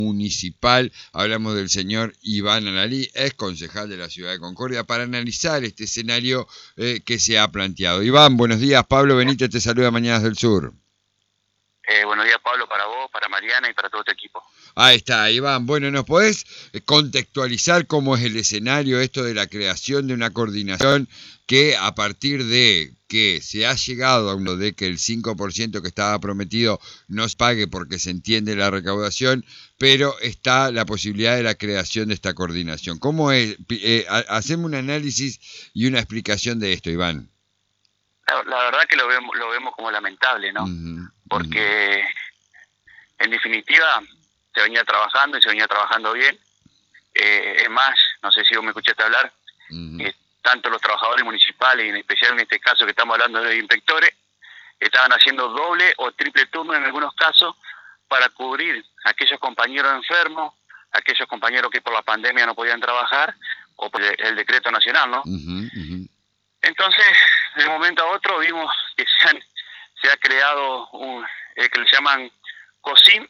municipal. Hablamos del señor Iván Alalí, ex concejal de la ciudad de Concordia, para analizar este escenario que se ha planteado. Iván, buenos días. Pablo Benítez te saluda, Mañanas del Sur. Buenos días, Pablo, para vos, para Mariana y para todo tu equipo. Ahí está, Iván. Bueno, ¿nos podés contextualizar cómo es el escenario, esto de la creación de una coordinación que a partir de que se ha llegado a uno de que el 5% que estaba prometido no se pague porque se entiende la recaudación, pero está la posibilidad de la creación de esta coordinación? ¿Cómo es? Hacemos un análisis y una explicación de esto, Iván. La verdad que lo vemos como lamentable, ¿no? Porque en definitiva se venía trabajando y se venía trabajando bien. Es más, no sé si vos me escuchaste hablar, tanto los trabajadores municipales, y en especial en este caso que estamos hablando de los inspectores, estaban haciendo doble o triple turno en algunos casos para cubrir a aquellos compañeros enfermos, a aquellos compañeros que por la pandemia no podían trabajar, o por el decreto nacional, ¿no? Entonces, de un momento a otro vimos que se ha creado que le llaman COSIM,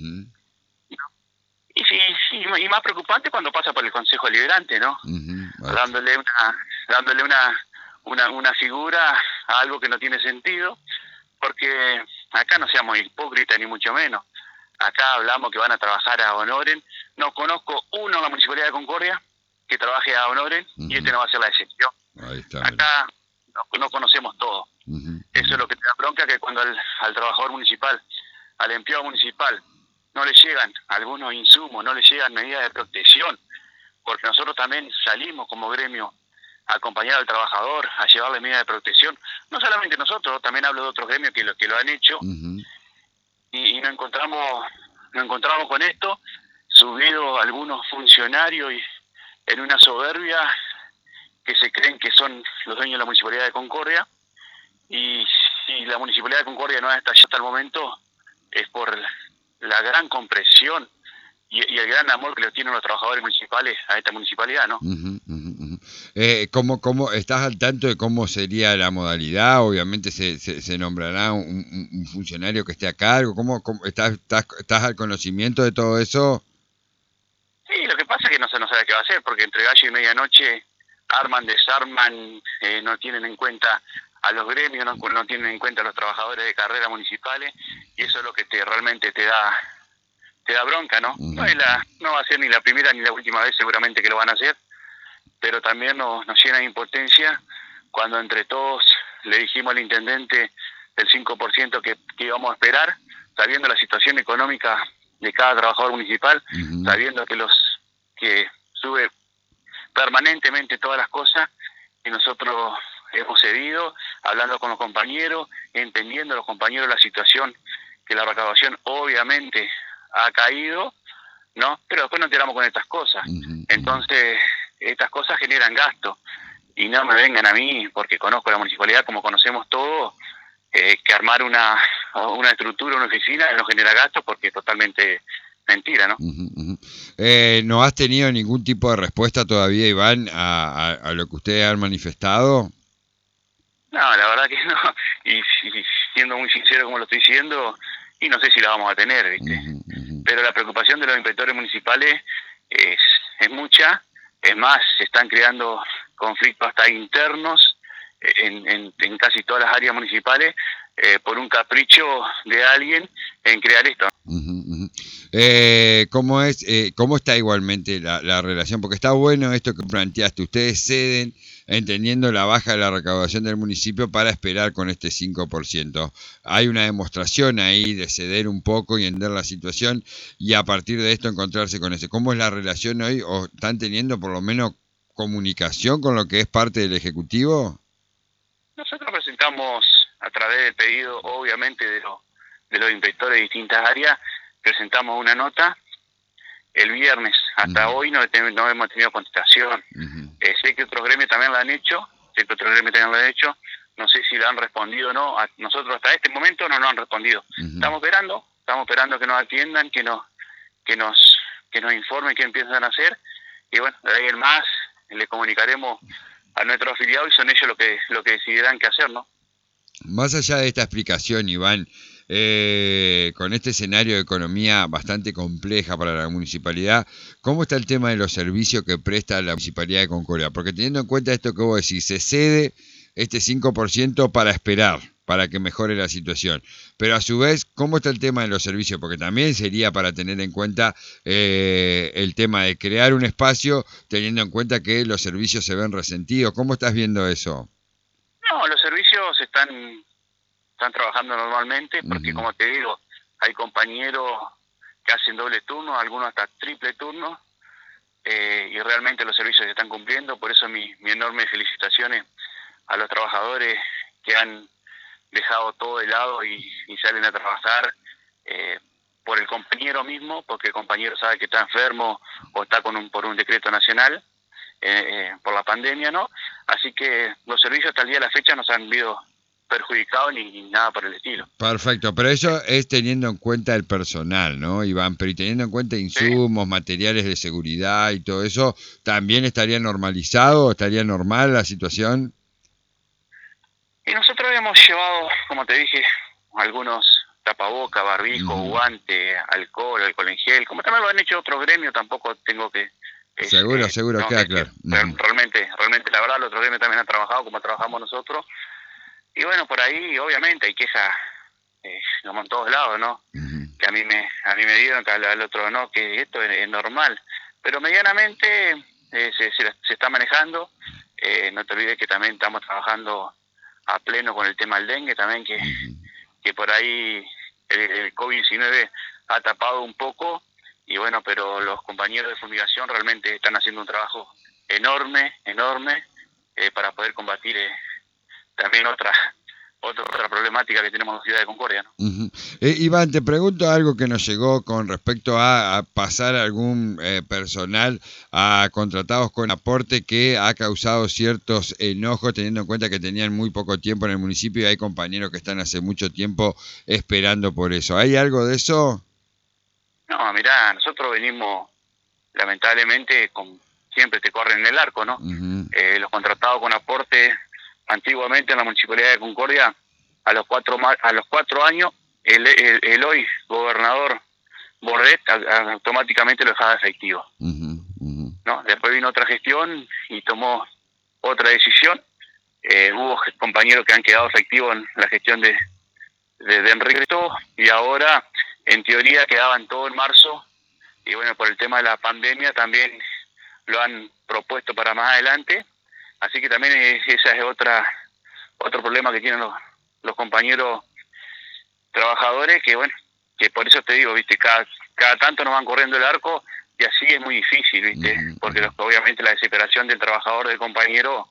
y más preocupante cuando pasa por el Consejo Deliberante, ¿no? Dándole una figura a algo que no tiene sentido, porque acá no seamos hipócritas ni mucho menos. Acá hablamos que van a trabajar a honoren. No conozco uno en la Municipalidad de Concordia que trabaje a honoren, y este no va a ser la excepción. Ahí está. Acá no conocemos todo. Eso es lo que te da bronca, que cuando al trabajador municipal, al empleado municipal, no le llegan algunos insumos, no le llegan medidas de protección, porque nosotros también salimos como gremio a acompañar al trabajador, a llevarle medidas de protección. No solamente nosotros, también hablo de otros gremios que lo han hecho, y nos encontramos con esto, subido algunos funcionarios y en una soberbia que se creen que son los dueños de la Municipalidad de Concordia, y si la Municipalidad de Concordia no ha estallado hasta el momento, es por la gran compresión y el gran amor que le tienen los trabajadores municipales a esta municipalidad, ¿no? ¿Cómo estás al tanto de cómo sería la modalidad? Obviamente se nombrará un funcionario que esté a cargo. ¿Cómo estás al conocimiento de todo eso? Sí, lo que pasa es que no se sabe qué va a hacer, porque entre gallo y medianoche arman, desarman, no tienen en cuenta a los gremios, no tienen en cuenta a los trabajadores de carrera municipales, y eso es lo que realmente te da bronca, ¿no? No va a ser ni la primera ni la última vez seguramente que lo van a hacer, pero también nos llena de impotencia cuando entre todos le dijimos al intendente del 5% que íbamos a esperar, sabiendo la situación económica de cada trabajador municipal, sabiendo que sube permanentemente todas las cosas, y nosotros hemos cedido, hablando con los compañeros, entendiendo los compañeros la situación, que la recaudación obviamente ha caído, ¿no? Pero después nos enteramos con estas cosas. Entonces, estas cosas generan gasto, y no me vengan a mí, porque conozco la municipalidad como conocemos todo, que armar una estructura, una oficina, no genera gasto, porque es totalmente mentira, ¿no? ¿No has tenido ningún tipo de respuesta todavía, Iván, a lo que ustedes han manifestado? No, la verdad que no, y siendo muy sincero como lo estoy diciendo, y no sé si la vamos a tener, ¿viste? Pero la preocupación de los inspectores municipales es mucha. Es más, se están creando conflictos hasta internos en casi todas las áreas municipales, por un capricho de alguien en crear esto. ¿Cómo está igualmente la relación? Porque está bueno esto que planteaste. Ustedes ceden entendiendo la baja de la recaudación del municipio para esperar con este 5%. Hay una demostración ahí de ceder un poco y entender la situación, y a partir de esto encontrarse con ese. ¿Cómo es la relación hoy? ¿O están teniendo por lo menos comunicación con lo que es parte del Ejecutivo? Nosotros presentamos, a través del pedido obviamente de los inspectores de distintas áreas, presentamos una nota el viernes. Hasta hoy no hemos tenido contestación. Sé que otros gremios también lo han hecho, no sé si lo han respondido o no. Nosotros hasta este momento no nos han respondido. Estamos esperando que nos atiendan, que nos informen qué empiezan a hacer, y bueno, de ahí en más le comunicaremos a nuestros afiliados, y son ellos lo que decidirán qué hacer, ¿no? Más allá de esta explicación, Iván, con este escenario de economía bastante compleja para la municipalidad, ¿cómo está el tema de los servicios que presta la Municipalidad de Concordia? Porque teniendo en cuenta esto que vos decís, se cede este 5% para esperar, para que mejore la situación. Pero a su vez, ¿cómo está el tema de los servicios? Porque también sería para tener en cuenta el tema de crear un espacio, teniendo en cuenta que los servicios se ven resentidos. ¿Cómo estás viendo eso? No, los servicios están trabajando normalmente porque, como te digo, hay compañeros que hacen doble turno, algunos hasta triple turno, y realmente los servicios se están cumpliendo. Por eso mi enorme felicitaciones a los trabajadores que han dejado todo de lado y salen a trabajar por el compañero mismo, porque el compañero sabe que está enfermo o está por un decreto nacional por la pandemia, ¿no? Así que los servicios hasta el día de la fecha no se han visto perjudicados ni nada por el estilo. Perfecto, pero eso es teniendo en cuenta el personal, ¿no, Iván? Pero y teniendo en cuenta insumos, materiales de seguridad y todo eso, ¿también estaría normalizado, estaría normal la situación? Y nosotros hemos llevado, como te dije, algunos tapabocas, barbijo, guante, alcohol en gel, como también lo han hecho otros gremios, tampoco tengo que... Seguro, no, queda claro. Realmente, la verdad, los otros gremios también han trabajado como trabajamos nosotros. Y bueno, por ahí obviamente hay quejas, como en todos lados, ¿no? Que a mí me dieron, que al otro no, que esto es normal. Pero medianamente se está manejando. No te olvides que también estamos trabajando a pleno con el tema del dengue también, que por ahí el COVID-19 ha tapado un poco, y bueno, pero los compañeros de fumigación realmente están haciendo un trabajo enorme para poder combatir también otra problemática que tenemos en la ciudad de Concordia, ¿no? Iván, te pregunto algo que nos llegó con respecto a pasar algún personal a contratados con aporte que ha causado ciertos enojos, teniendo en cuenta que tenían muy poco tiempo en el municipio y hay compañeros que están hace mucho tiempo esperando por eso. ¿Hay algo de eso? No, mirá, nosotros venimos, lamentablemente, siempre te corren en el arco, ¿no? Los contratados con aporte, antiguamente en la Municipalidad de Concordia, a los 4 años, el hoy gobernador Bordet automáticamente lo dejaba efectivo. ¿No? Después vino otra gestión y tomó otra decisión. Hubo compañeros que han quedado efectivos en la gestión de Enrique, y ahora, en teoría, quedaban todo en marzo, y bueno, por el tema de la pandemia también lo han propuesto para más adelante. Así que también esa es otro problema que tienen los compañeros trabajadores, que bueno, que por eso te digo, viste, cada tanto nos van corriendo el arco, y así es muy difícil, viste, porque obviamente la desesperación del trabajador, del compañero,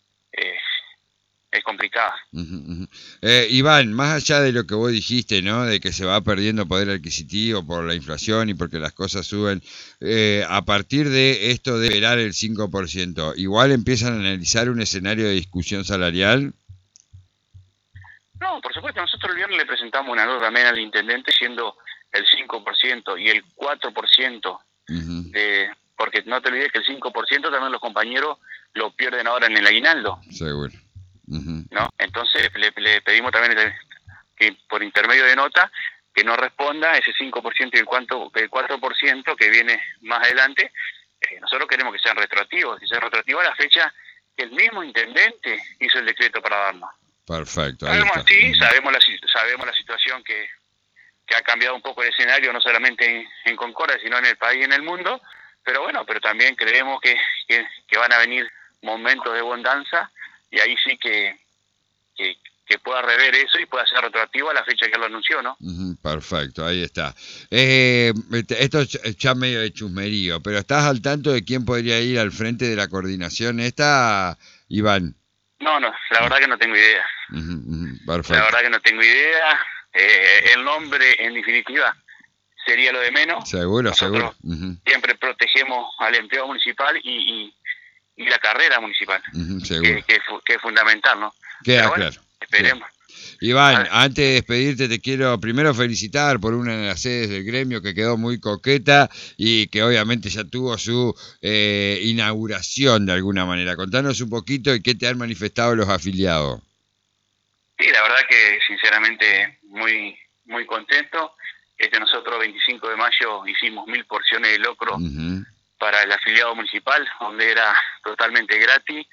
es complicada. Iván, más allá de lo que vos dijiste, ¿no? De que se va perdiendo poder adquisitivo por la inflación y porque las cosas suben, a partir de esto de esperar el 5%, ¿igual empiezan a analizar un escenario de discusión salarial? No, por supuesto, nosotros el viernes le presentamos una nota también al intendente, siendo el 5% y el 4%, porque no te olvides que el 5% también los compañeros lo pierden ahora en el aguinaldo. Seguro. ¿No? Entonces le pedimos también que por intermedio de nota que no responda ese 5% y el 4% que viene más adelante. Nosotros queremos que sean retroactivos, a la fecha que el mismo intendente hizo el decreto para darnos. Perfecto. Sabemos la situación que ha cambiado un poco el escenario, no solamente en Concordia, sino en el país y en el mundo, pero bueno, pero también creemos que van a venir momentos de bonanza, y ahí sí que pueda rever eso y pueda ser retroactivo a la fecha que él lo anunció, ¿no? Perfecto, ahí está. Esto es ya medio de chusmerío, pero ¿estás al tanto de quién podría ir al frente de la coordinación esta, Iván? No, la verdad que no tengo idea. Perfecto. La verdad que no tengo idea. El nombre, en definitiva, sería lo de menos. Seguro. Siempre protegemos al empleado municipal y la carrera municipal, que es fundamental, ¿no? Queda bueno, claro. Esperemos. Iván, antes de despedirte te quiero primero felicitar por una de las sedes del gremio que quedó muy coqueta y que obviamente ya tuvo su inauguración de alguna manera. Contanos un poquito y qué te han manifestado los afiliados. Sí, la verdad que sinceramente muy muy contento. Nosotros 25 de mayo hicimos 1000 porciones de locro para el afiliado municipal, donde era totalmente gratis.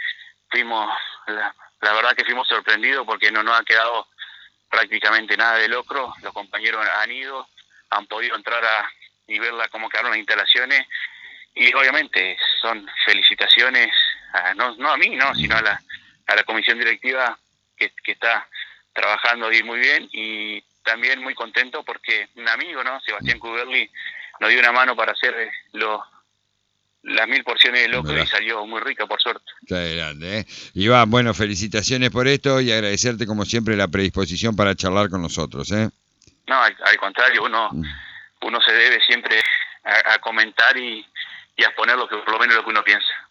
La verdad que fuimos sorprendidos porque no nos ha quedado prácticamente nada de locro. Los compañeros han ido, han podido entrar y verla cómo quedaron las instalaciones, y obviamente son felicitaciones, no a mí, no, sino a la comisión directiva que está trabajando ahí muy bien, y también muy contento porque un amigo, ¿no? Sebastián Cuberli, nos dio una mano para hacer las 1000 porciones de locro y salió muy rica, por suerte. Está grande, ¿eh? Iván, bueno, felicitaciones por esto y agradecerte como siempre la predisposición para charlar con nosotros, ¿eh? No, al contrario, uno se debe siempre a comentar y a exponer por lo menos lo que uno piensa.